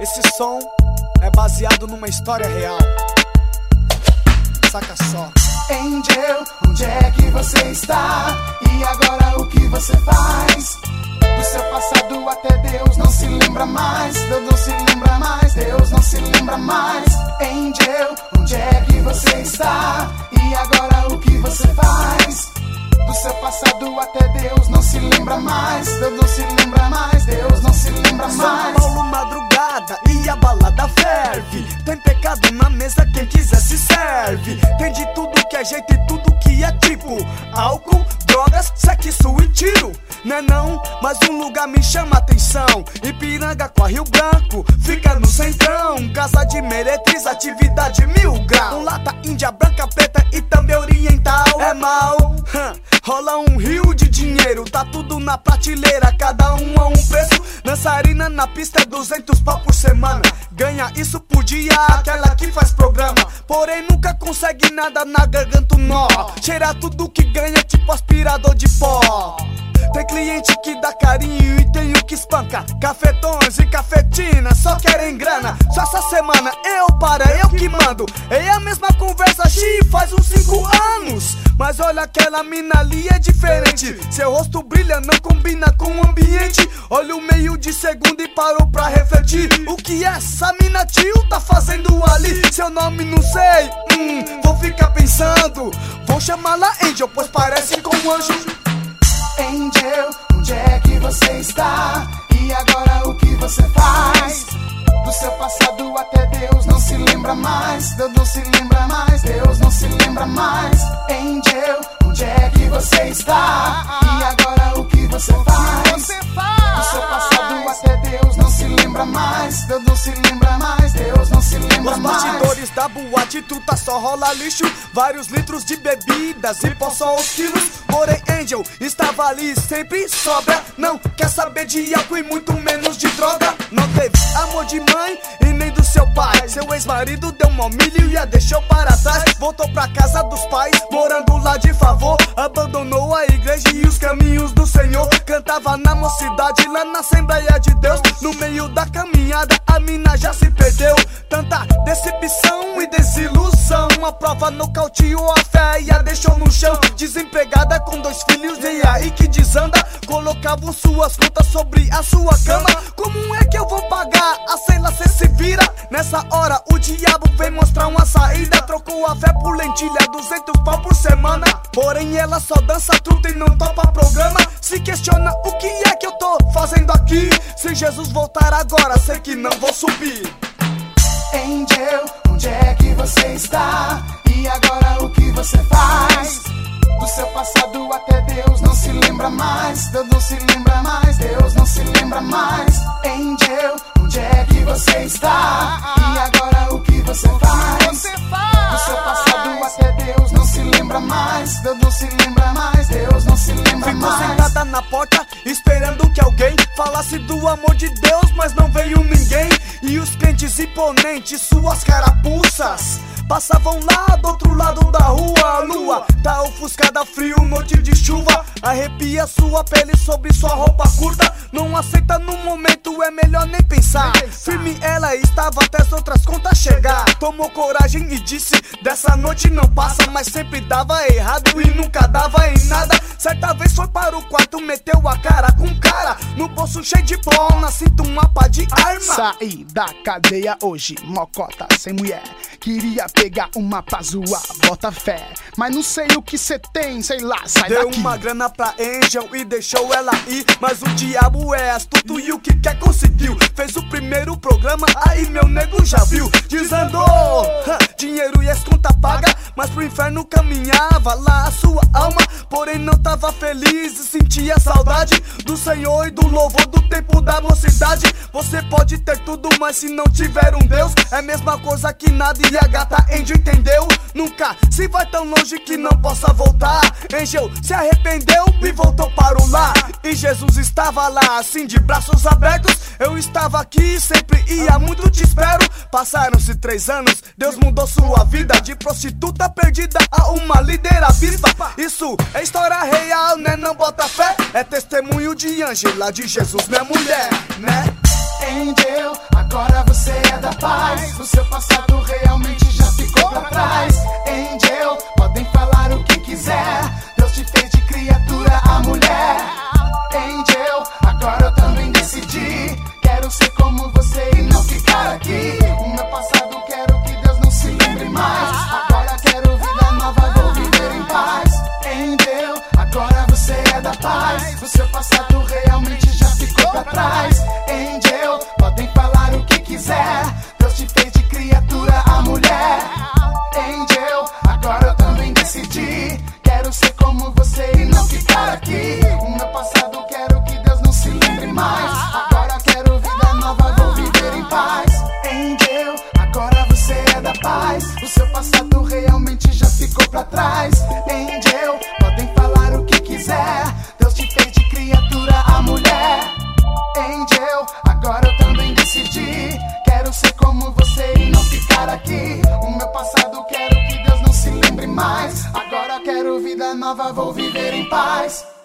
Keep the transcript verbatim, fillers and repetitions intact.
Esse som é baseado numa história real. Saca só. Angel, onde é que você está? E agora o que você faz? Do seu passado até Deus não se lembra mais. Deus não se lembra mais, Deus não se lembra mais. Angel, onde é que você está? E agora o que você faz? Do seu passado até Deus não se lembra mais. Deus não se lembra mais, Deus não se lembra mais. São Paulo, madrugada e a balada ferve. Tem pecado na mesa, quem quiser se serve. Tem de tudo que é jeito e tudo que é tipo: álcool, drogas, sexo e tiro. Não é não, mas um lugar me chama atenção. Ipiranga com a Rio Branco, fica no centrão. Casa de meretriz, atividade mil grau. Lata, índia, branca, preta e também oriental. É mal, hum, rola um rio de dinheiro. Tá tudo na prateleira, cada um a um preço. Dançarina na pista é duzentos pau por semana. Ganha isso por dia, aquela que faz programa. Porém nunca consegue nada, na garganta um nó. Cheira tudo que ganha, tipo aspirador de pó. Tem cliente que dá carinho e tem o que espanca. Cafetões e cafetinas só querem grana. Só essa semana eu para, eu que mando. É a mesma conversa, xi, faz uns cinco anos. Mas olha aquela mina ali, é diferente. Seu rosto brilha, não combina com o ambiente. Olha o meio de segundo e parou pra refletir. O que essa mina tio tá fazendo ali? Seu nome não sei, hum, vou ficar pensando. Vou chamá-la Angel, pois parece com um anjo. Angel, onde é que você está? E agora o que você faz? Do seu passado até Deus não se lembra mais. Deus não se lembra mais, Deus não se lembra mais. Angel, onde é que você está? E agora o que você faz? Do seu passado até Deus não se lembra mais. Deus não se lembra mais, Deus não se lembra Os mais. bastidores da boate, truta só rola lixo. Vários litros de bebidas e pó só os quilos. Porém Angel estava ali sempre sobra. Não quer saber de álcool e muito menos de droga. Não teve amor de mãe e nem do seu pai. Seu ex-marido deu mó milho e a deixou para trás. Voltou pra casa dos pais, morando lá de favor. Abandonou a igreja e os caminhos do Senhor. Cantava na mocidade lá na Assembleia de Deus. No meio da caminhada a mina já se perdeu. Tanta decepção e desilusão. A prova nocauteou a fé e a deixou no chão. Desempregada com dois filhos, e aí que desanda. Colocavam suas contas sobre a sua cama. Como é que eu vou pagar? A sei lá, cê se vira. Nessa hora o diabo vem mostrar uma saída. Trocou a fé por lentilha, duzentos pau por semana. Porém ela só dança truta e não topa programa. Se questiona o que é que eu tô fazendo aqui. Se Jesus voltar agora, sei que não vou subir. Angel, onde é que você está? E agora o que você faz? Do seu passado até Deus não se lembra mais. Deus não se lembra mais, Deus não se lembra mais. Angel, onde é que você está? E agora o que você faz? Do seu passado até Deus não se lembra mais. Deus não se lembra mais, Deus não se lembra Ficou mais. sentada na porta, esperando que alguém falasse do amor de Deus, mas não veio ninguém. E os crentes imponentes, suas carapuças, passavam lá do outro lado da rua. A lua tá ofuscada, frio, noite de chuva. Arrepia sua pele sobre sua roupa curta. Não aceita no momento, é melhor nem pensar. Firme ela estava até as outras contas chegar. Tomou coragem e disse, dessa noite não passa. Mas sempre dava errado e nunca dava em nada. Certa vez foi para o quarto, meteu a cara com cara. No bolso cheio de pó, na cinta uma pá de arma. Saí da cadeia hoje, mocota sem mulher. Queria pegar uma pra zoar, bota fé. Mas não sei o que cê tem, sei lá, sai Deu daqui. uma grana pra Angel e deixou ela ir. Mas o diabo é astuto e o que quer conseguiu. Fez o primeiro programa, aí meu nego já viu. Desandou, hã, dinheiro e as contas paga. Mas pro inferno caminhava lá a sua alma. Porém não tava feliz e sentia saudade do Senhor e do louvor do tempo da mocidade. Você pode ter tudo, mas se não tiver um Deus, é a mesma coisa que nada. E a gata Angel entendeu? Nunca se vai tão longe que não possa voltar. Angel se arrependeu e voltou para o lar. E Jesus estava lá, assim de braços abertos. Eu estava aqui sempre e há muito te espero. Passaram-se três anos, Deus mudou sua vida. De prostituta perdida a uma líder bispa. Isso é história real, né? Não bota fé. É testemunho de Ângela, de Jesus, né mulher, né? Angel, agora você é da paz. O seu passado realmente já ficou pra trás. Angel, podem falar o que quiser, Deus te fez de criatura a mulher. Angel, agora eu também decidi, quero ser como você e não ficar aqui. O meu passado quero que Deus não se lembre mais. Agora quero vida nova, vou viver em paz. Angel, agora você é da paz. O seu passado realmente já ficou pra trás. Angel, podem falar o que quiser, Deus te fez de criatura a mulher. Angel, agora eu também decidi, quero ser como você e não ficar aqui. O meu passado quero que Deus não se lembre mais. Agora quero vida nova, vou viver em paz. Angel, agora você é da paz. O seu passado realmente já ficou pra trás. Angel, podem falar o que quiser, Deus te fez de criatura a mulher. Angel, agora eu também decidi, quero ser como você e não ficar aqui. O meu passado quero que Deus não se lembre mais. Agora quero vida nova, vou viver em paz.